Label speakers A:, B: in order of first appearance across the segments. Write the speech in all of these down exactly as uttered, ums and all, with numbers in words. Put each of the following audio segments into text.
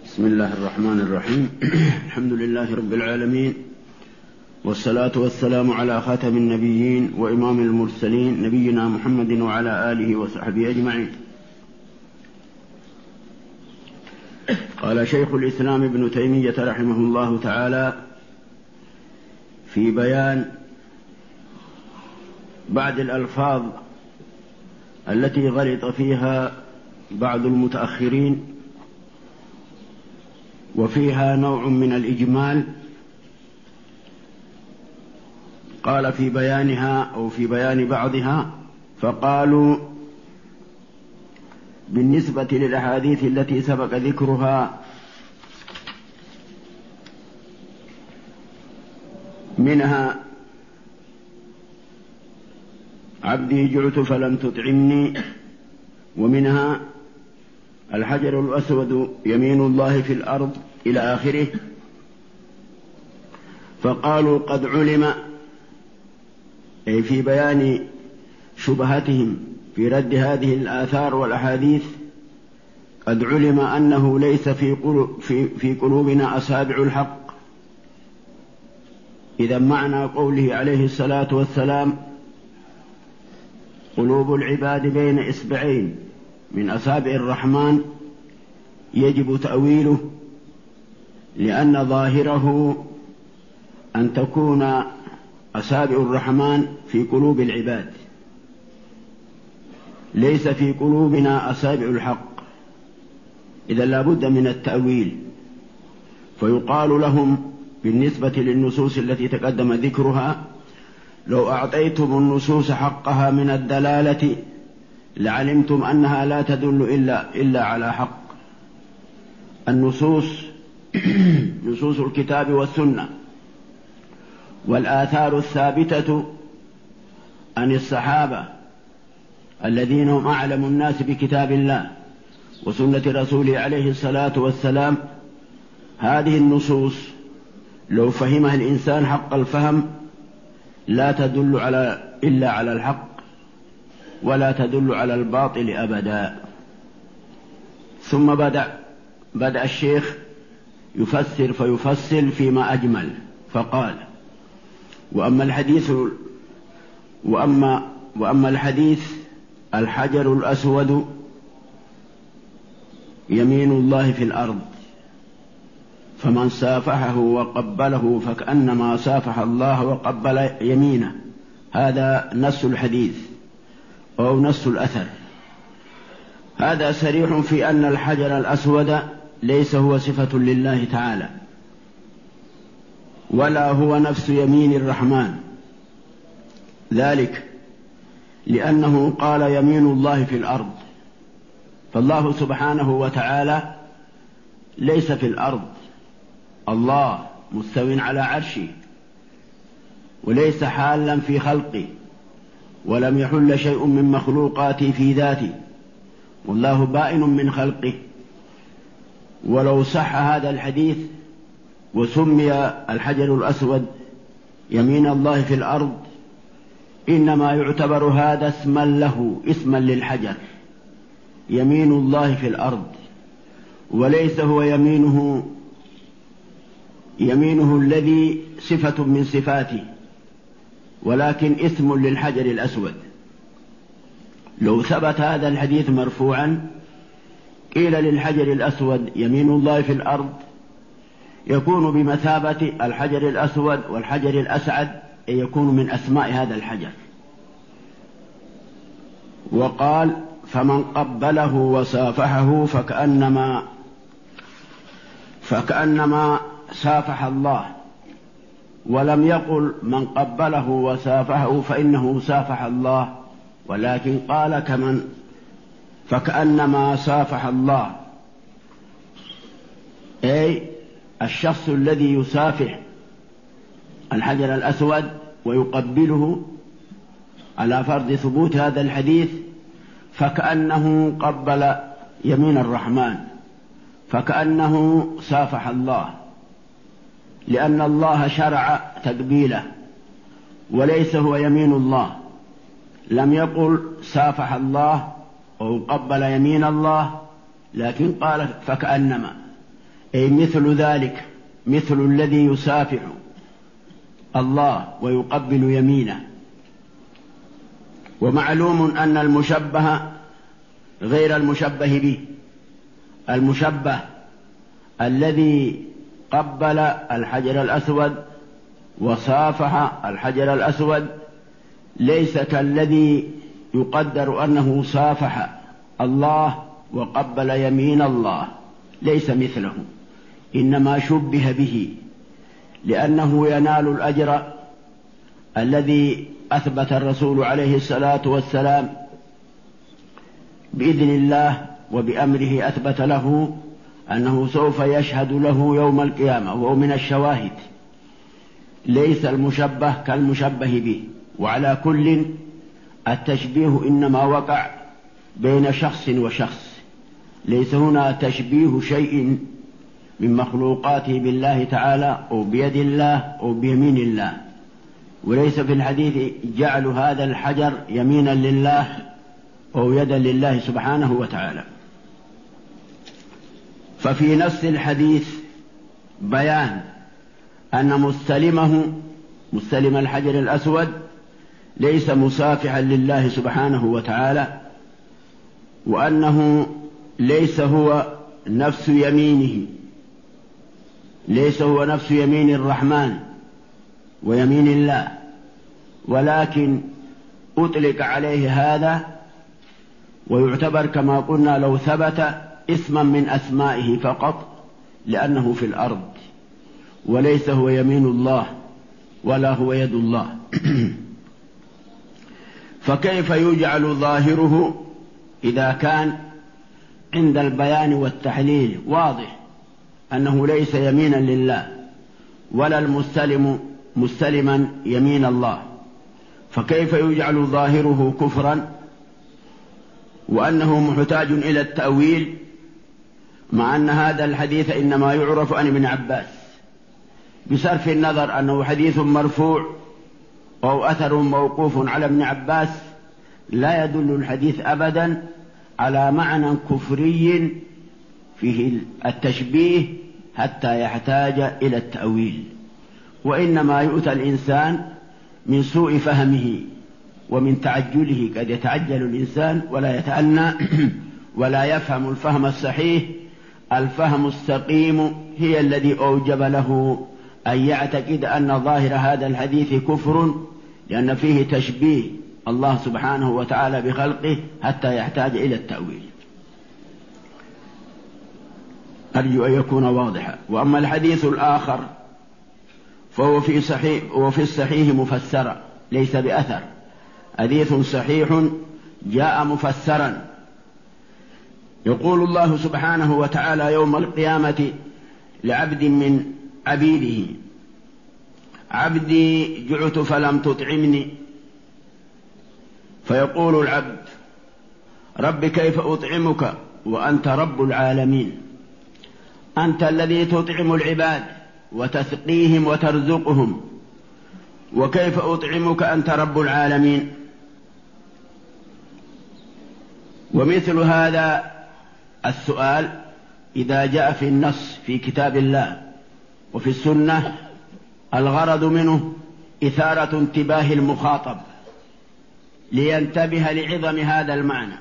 A: بسم الله الرحمن الرحيم. الحمد لله رب العالمين، والصلاة والسلام على خاتم النبيين وإمام المرسلين نبينا محمد وعلى آله وصحبه أجمعين. قال شيخ الإسلام ابن تيمية رحمه الله تعالى في بيان بعض الألفاظ التي غلط فيها بعض المتأخرين وفيها نوع من الإجمال، قال في بيانها أو في بيان بعضها فقالوا بالنسبة للأحاديث التي سبق ذكرها منها عبدي جعت فلم تطعمني، ومنها الحجر الأسود يمين الله في الأرض إلى آخره، فقالوا قد علم أي في بيان شبهتهم في رد هذه الآثار والأحاديث قد علم أنه ليس في, قلوب في, في قلوبنا أصابع الحق. إذا معنى قوله عليه الصلاة والسلام قلوب العباد بين إصبعين من أصابع الرحمن يجب تأويله، لأن ظاهره أن تكون أصابع الرحمن في قلوب العباد، ليس في قلوبنا أصابع الحق. إذا لا بد من التأويل، فيقال لهم بالنسبة للنصوص التي تقدم ذكرها لو أعطيتم النصوص حقها من الدلالة لعلمتم أنها لا تدل إلا, إلا على حق. النصوص نصوص الكتاب والسنة والآثار الثابتة عن الصحابة الذين هم أعلم الناس بكتاب الله وسنة رسوله عليه الصلاة والسلام، هذه النصوص لو فهمها الإنسان حق الفهم لا تدل على إلا على الحق ولا تدل على الباطل أبدا. ثم بدأ بدأ الشيخ يفسر فيفصل فيما أجمل، فقال وأما الحديث وأما وأما الحديث الحجر الأسود يمين الله في الأرض، فمن سافحه وقبله فكأنما سافح الله وقبل يمينه. هذا نص الحديث أو نص الأثر. هذا صريح في أن الحجر الأسود ليس هو صفة لله تعالى، ولا هو نفس يمين الرحمن، ذلك لأنه قال يمين الله في الأرض، فالله سبحانه وتعالى ليس في الأرض، الله مستو على عرشه وليس حالا في خلقه، ولم يحل شيء من مخلوقاته في ذاته، والله بائن من خلقه. ولو صح هذا الحديث وسمي الحجر الأسود يمين الله في الأرض إنما يعتبر هذا اسما له، اسما للحجر يمين الله في الأرض، وليس هو يمينه يمينه الذي صفة من صفاته، ولكن اسم للحجر الأسود. لو ثبت هذا الحديث مرفوعا قيل للحجر الأسود يمين الله في الأرض يكون بمثابة الحجر الأسود والحجر الأسعد، يكون من أسماء هذا الحجر. وقال فمن قبله وصافحه فكأنما فكأنما سافح الله، ولم يقل من قبله وصافحه فإنه سافح الله، ولكن قال كمن فكأنما سافح الله، أي الشخص الذي يسافح الحجر الأسود ويقبله على فرض ثبوت هذا الحديث فكأنه قبل يمين الرحمن، فكأنه سافح الله، لأن الله شرع تقبيله وليس هو يمين الله. لم يقل سافح الله أو قبل يمين الله، لكن قال فكأنما، أي مثل ذلك، مثل الذي يسافح الله ويقبل يمينه. ومعلوم أن المشبه غير المشبه به. المشبه الذي قبل الحجر الأسود وصافح الحجر الأسود ليس كالذي يقدر أنه صافح الله وقبل يمين الله، ليس مثله، إنما شبه به لأنه ينال الأجر الذي أثبت الرسول عليه الصلاة والسلام بإذن الله وبأمره أثبت له أنه سوف يشهد له يوم القيامة، وهو من الشواهد. ليس المشبه كالمشبه به. وعلى كل التشبيه إنما وقع بين شخص وشخص، ليس هنا تشبيه شيء من مخلوقاته بالله تعالى أو بيد الله أو بيمين الله. وليس في الحديث جعل هذا الحجر يمينا لله أو يدا لله سبحانه وتعالى. ففي نفس الحديث بيان أن مستلمه مستلم الحجر الأسود ليس مصافحا لله سبحانه وتعالى، وأنه ليس هو نفس يمينه، ليس هو نفس يمين الرحمن ويمين الله، ولكن أطلق عليه هذا ويعتبر كما قلنا لو ثبت اسما من أسمائه فقط، لأنه في الأرض وليس هو يمين الله ولا هو يد الله. فكيف يجعل ظاهره إذا كان عند البيان والتحليل واضح أنه ليس يمينا لله ولا المستلم مستلما يمين الله؟ فكيف يجعل ظاهره كفرا وأنه محتاج إلى التأويل، مع أن هذا الحديث إنما يعرف عن ابن عباس، بصرف النظر أنه حديث مرفوع أو أثر موقوف على ابن عباس، لا يدل الحديث أبدا على معنى كفري فيه التشبيه حتى يحتاج إلى التأويل. وإنما يؤتى الإنسان من سوء فهمه ومن تعجله، قد يتعجل الإنسان ولا يتأنى ولا يفهم الفهم الصحيح. الفهم السقيم هي الذي أوجب له أن يعتقد أن ظاهر هذا الحديث كفر، لأن فيه تشبيه الله سبحانه وتعالى بخلقه حتى يحتاج إلى التأويل. أرجو أن يكون واضحا. وأما الحديث الآخر فهو في صحيح وفي الصحيح مفسرا ليس بأثر، حديث صحيح جاء مفسرا. يقول الله سبحانه وتعالى يوم القيامة لعبد من عبيده: عبدي جعت فلم تطعمني. فيقول العبد: رب كيف أطعمك وأنت رب العالمين؟ أنت الذي تطعم العباد وتسقيهم وترزقهم، وكيف أطعمك أنت رب العالمين؟ ومثل هذا السؤال إذا جاء في النص في كتاب الله وفي السنة الغرض منه إثارة انتباه المخاطب لينتبه لعظم هذا المعنى.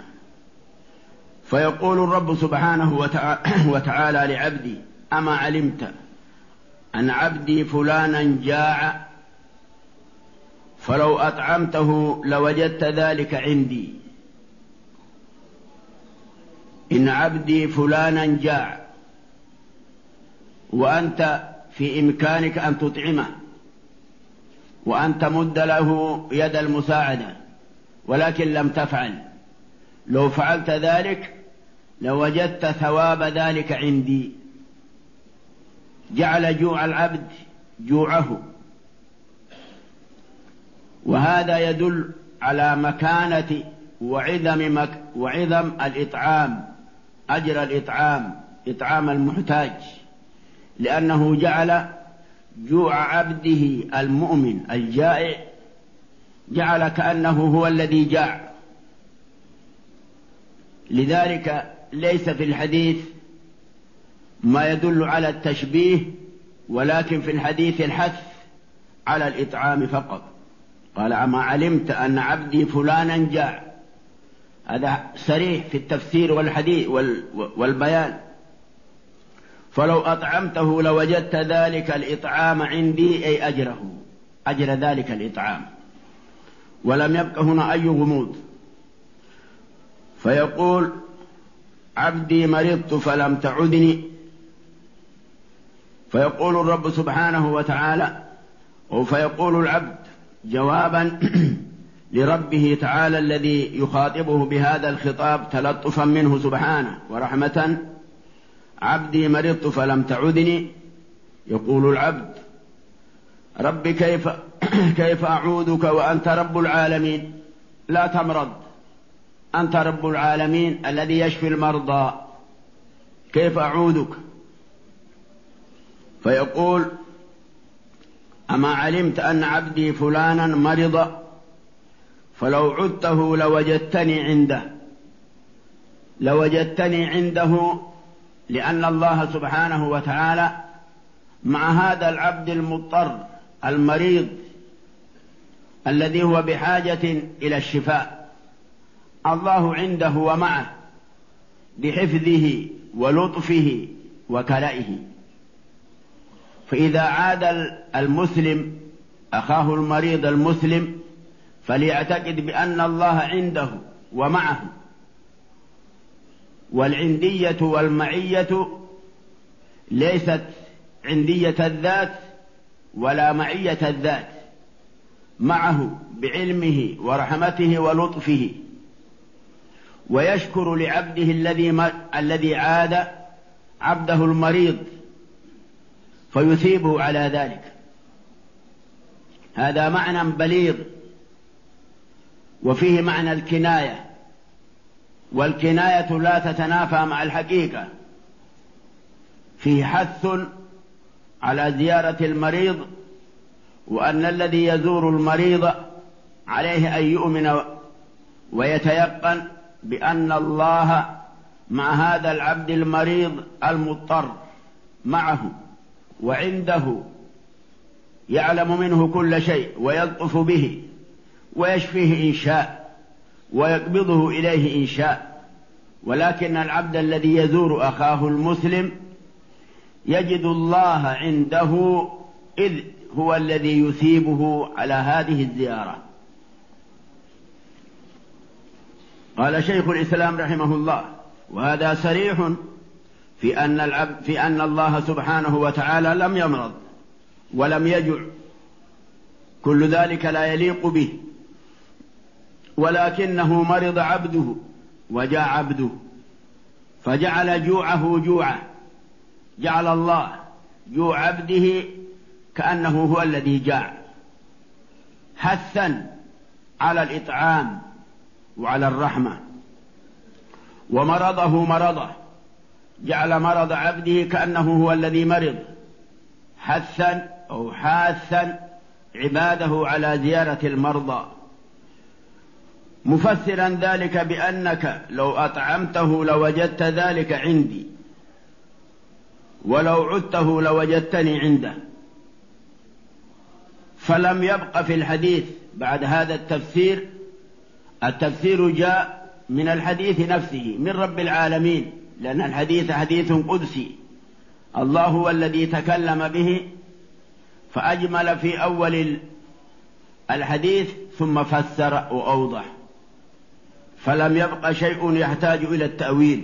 A: فيقول الرب سبحانه وتعالى لعبدي: أما علمت أن عبدي فلانا جاع فلو أطعمته لوجدت ذلك عندي. إن عبدي فلانا جاع وأنت في إمكانك أن تطعمه وأن تمد له يد المساعدة، ولكن لم تفعل، لو فعلت ذلك لوجدت ثواب ذلك عندي. جعل جوع العبد جوعه، وهذا يدل على مكانة وعظم مك وعظم الإطعام، أجر الإطعام، إطعام المحتاج، لأنه جعل جوع عبده المؤمن الجائع جعل كأنه هو الذي جاع. لذلك ليس في الحديث ما يدل على التشبيه، ولكن في الحديث الحث على الإطعام فقط. قال أما علمت أن عبدي فلانا جاع، هذا صريح في التفسير والحديث والبيان. فلو أطعمته لوجدت ذلك الإطعام عندي، أي أجره، أجر ذلك الإطعام، ولم يبق هنا أي غموض. فيقول عبدي مرضت فلم تعدني، فيقول الرب سبحانه وتعالى، أو فيقول العبد جوابا لربه تعالى الذي يخاطبه بهذا الخطاب تلطفا منه سبحانه ورحمة: عبدي مرضت فلم تعدني. يقول العبد رب كيف كيف أعودك وأنت رب العالمين؟ لا تمرض، أنت رب العالمين الذي يشفي المرضى، كيف أعودك؟ فيقول أما علمت أن عبدي فلانا مرض فلو عدته لوجدتني عنده، لوجدتني عنده، لأن الله سبحانه وتعالى مع هذا العبد المضطر المريض الذي هو بحاجة إلى الشفاء، الله عنده ومعه بحفظه ولطفه وكلائه. فإذا عاد المسلم أخاه المريض المسلم فليعتقد بأن الله عنده ومعه، والعندية والمعية ليست عندية الذات ولا معية الذات، معه بعلمه ورحمته ولطفه، ويشكر لعبده الذي الذي عاد عبده المريض فيثيبه على ذلك. هذا معنى بليغ، وفيه معنى الكناية، والكناية لا تتنافى مع الحقيقة. فيه حث على زيارة المريض، وأن الذي يزور المريض عليه أن يؤمن ويتيقن بأن الله مع هذا العبد المريض المضطر معه وعنده، يعلم منه كل شيء ويلطف به ويشفيه إن شاء ويقبضه إليه إن شاء. ولكن العبد الذي يزور أخاه المسلم يجد الله عنده، إذ هو الذي يثيبه على هذه الزيارة. قال شيخ الإسلام رحمه الله: وهذا صريح في أن العبد في أن الله سبحانه وتعالى لم يمرض ولم يجع، كل ذلك لا يليق به، ولكنه مرض عبده وجاع عبده، فجعل جوعه جوعا، جعل الله جوع عبده كأنه هو الذي جاع، حثا على الإطعام وعلى الرحمة. ومرضه مرضه، جعل مرض عبده كأنه هو الذي مرض، حثا أو حاثا عباده على زيارة المرضى، مفسرا ذلك بأنك لو أطعمته لوجدت ذلك عندي، ولو عدته لوجدتني عنده. فلم يبق في الحديث بعد هذا التفسير، التفسير جاء من الحديث نفسه من رب العالمين، لأن الحديث حديث قدسي، الله هو الذي تكلم به فأجمل في أول الحديث ثم فسر وأوضح، فلم يبق شيء يحتاج إلى التأويل،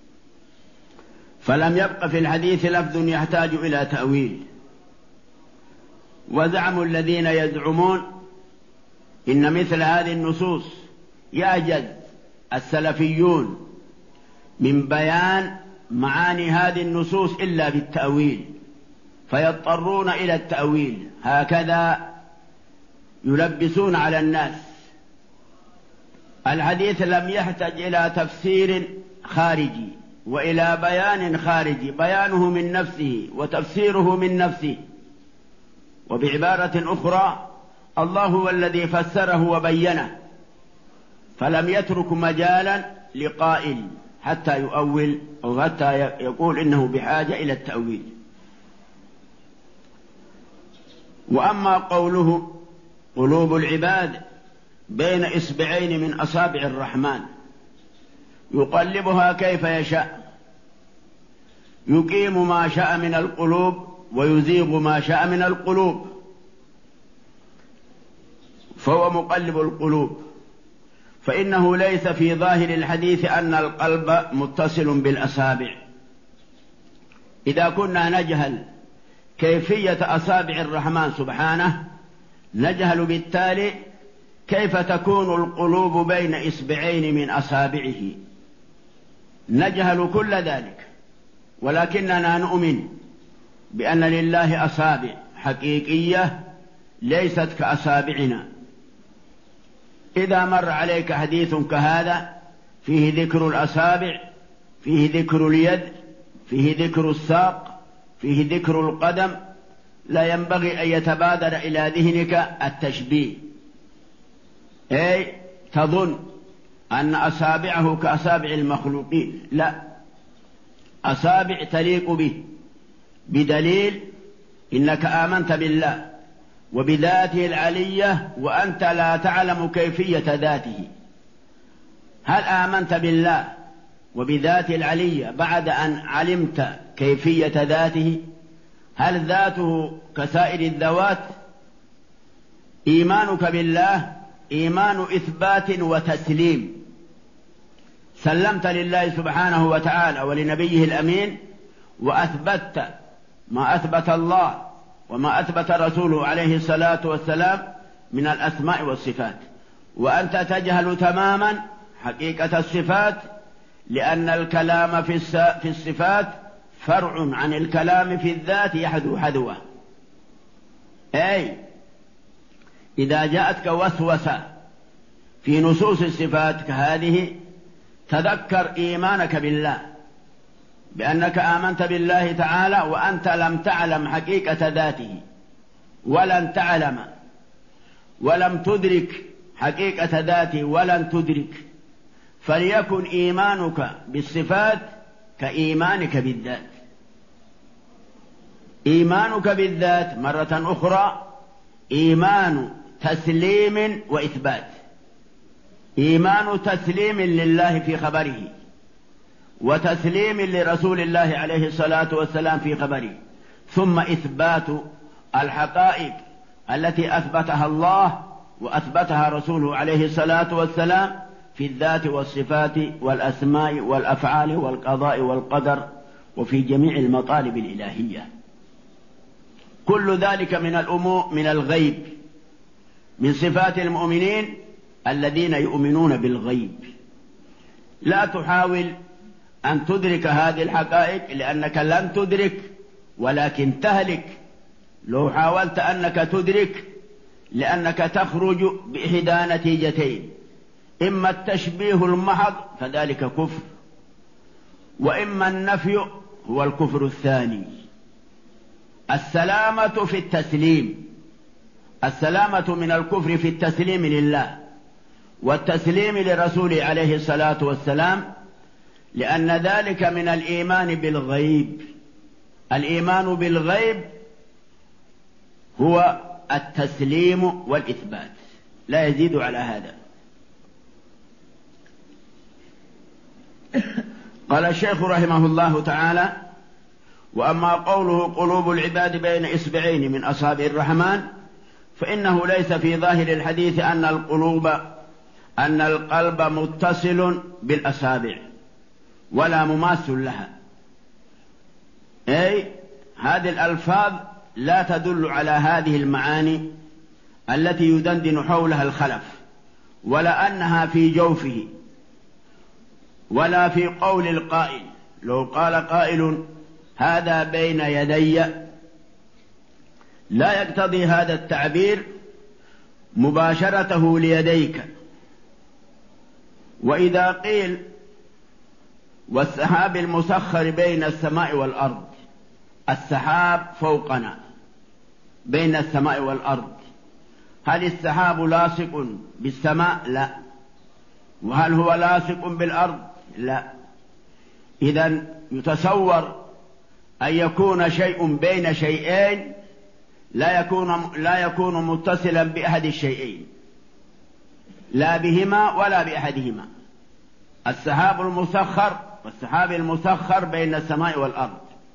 A: فلم يبق في الحديث لفظ يحتاج إلى تأويل. وزعم الذين يزعمون إن مثل هذه النصوص يعجز السلفيون من بيان معاني هذه النصوص إلا بالتأويل، فيضطرون إلى التأويل، هكذا يلبسون على الناس. الحديث لم يحتج إلى تفسير خارجي وإلى بيان خارجي، بيانه من نفسه وتفسيره من نفسه. وبعبارة أخرى، الله هو الذي فسره وبينه، فلم يترك مجالا لقائل حتى يؤول أو حتى يقول إنه بحاجة إلى التأويل. وأما قوله قلوب العباد بين إصبعين من أصابع الرحمن يقلبها كيف يشاء، يقيم ما شاء من القلوب ويزيغ ما شاء من القلوب، فهو مقلب القلوب. فإنه ليس في ظاهر الحديث أن القلب متصل بالأصابع. إذا كنا نجهل كيفية أصابع الرحمن سبحانه نجهل بالتالي كيف تكون القلوب بين إصبعين من أصابعه، نجهل كل ذلك. ولكننا نؤمن بأن لله أصابع حقيقية ليست كأصابعنا. إذا مر عليك حديث كهذا فيه ذكر الأصابع، فيه ذكر اليد، فيه ذكر الساق، فيه ذكر القدم، لا ينبغي أن يتبادر إلى ذهنك التشبيه، أي تظن أن أصابعه كأصابع المخلوقين. لا، أصابع تليق به، بدليل إنك آمنت بالله وبذاته العلية وأنت لا تعلم كيفية ذاته. هل آمنت بالله وبذاته العلية بعد أن علمت كيفية ذاته؟ هل ذاته كسائر الذوات؟ إيمانك بالله إيمان إثبات وتسليم، سلمت لله سبحانه وتعالى ولنبيه الأمين وأثبتت ما أثبت الله وما أثبت رسوله عليه الصلاة والسلام من الأسماء والصفات، وأنت تجهل تماما حقيقة الصفات، لأن الكلام في الصفات فرع عن الكلام في الذات يحذو حذوه. أي إذا جاءتك وسوسة في نصوص الصفات كهذه تذكر إيمانك بالله، بأنك آمنت بالله تعالى وأنت لم تعلم حقيقة ذاته، ولن تعلم ولم تدرك حقيقة ذاته ولن تدرك، فليكن إيمانك بالصفات كإيمانك بالذات. إيمانك بالذات مرة أخرى إيمان تسليم وإثبات، إيمان تسليم لله في خبره وتسليم لرسول الله عليه الصلاة والسلام في خبره، ثم إثبات الحقائق التي أثبتها الله وأثبتها رسوله عليه الصلاة والسلام في الذات والصفات والأسماء والأفعال والقضاء والقدر وفي جميع المطالب الإلهية. كل ذلك من الأمور من الغيب، من صفات المؤمنين الذين يؤمنون بالغيب. لا تحاول أن تدرك هذه الحقائق لأنك لن تدرك، ولكن تهلك لو حاولت أنك تدرك، لأنك تخرج بإحدى نتيجتين: إما التشبيه المحض فذلك كفر، وإما النفي هو الكفر الثاني. السلامة في التسليم، السلامة من الكفر في التسليم لله والتسليم لرسوله عليه الصلاة والسلام، لأن ذلك من الإيمان بالغيب. الإيمان بالغيب هو التسليم والإثبات، لا يزيد على هذا. قال الشيخ رحمه الله تعالى: وأما قوله قلوب العباد بين إصبعين من أصابع الرحمن فإنه ليس في ظاهر الحديث أن القلوب أن القلب متصل بالأصابع ولا مماس لها، أي هذه الألفاظ لا تدل على هذه المعاني التي يدندن حولها الخلف، ولا أنها في جوفه، ولا في قول القائل. لو قال قائل هذا بين يدي لا يقتضي هذا التعبير مباشرته ليديك. وإذا قيل والسحاب المسخر بين السماء والأرض، السحاب فوقنا بين السماء والأرض، هل السحاب لاصق بالسماء؟ لا. وهل هو لاصق بالأرض؟ لا. إذن يتصور أن يكون شيء بين شيئين لا يكون لا يكون متصلا بأحد الشيئين، لا بهما ولا بأحدهما. السحاب المسخر والسحاب المسخر بين السماء والأرض.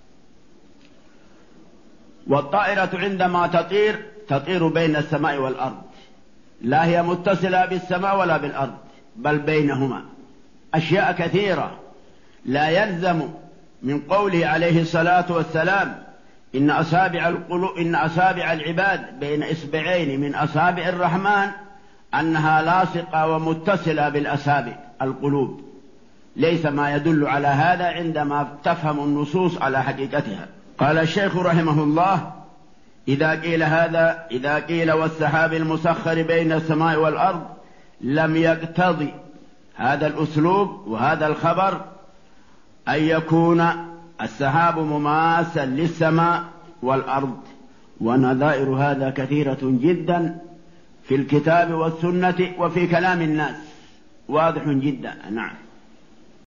A: والطائرة عندما تطير تطير بين السماء والأرض، لا هي متصلة بالسماء ولا بالأرض، بل بينهما أشياء كثيرة. لا يلزم من قوله عليه الصلاة والسلام إن أصابع القلوب إن أصابع العباد بين إصبعين من أصابع الرحمن أنها لاصقة ومتصلة بالأصابع القلوب، ليس ما يدل على هذا عندما تفهم النصوص على حقيقتها. قال الشيخ رحمه الله: إذا قيل هذا إذا قيل والسحاب المسخر بين السماء والأرض لم يقتضي هذا الأسلوب وهذا الخبر أن يكون السحاب مماثلا للسماء والأرض، ونظائر هذا كثيرة جدا في الكتاب والسنة وفي كلام الناس، واضح جدا. نعم.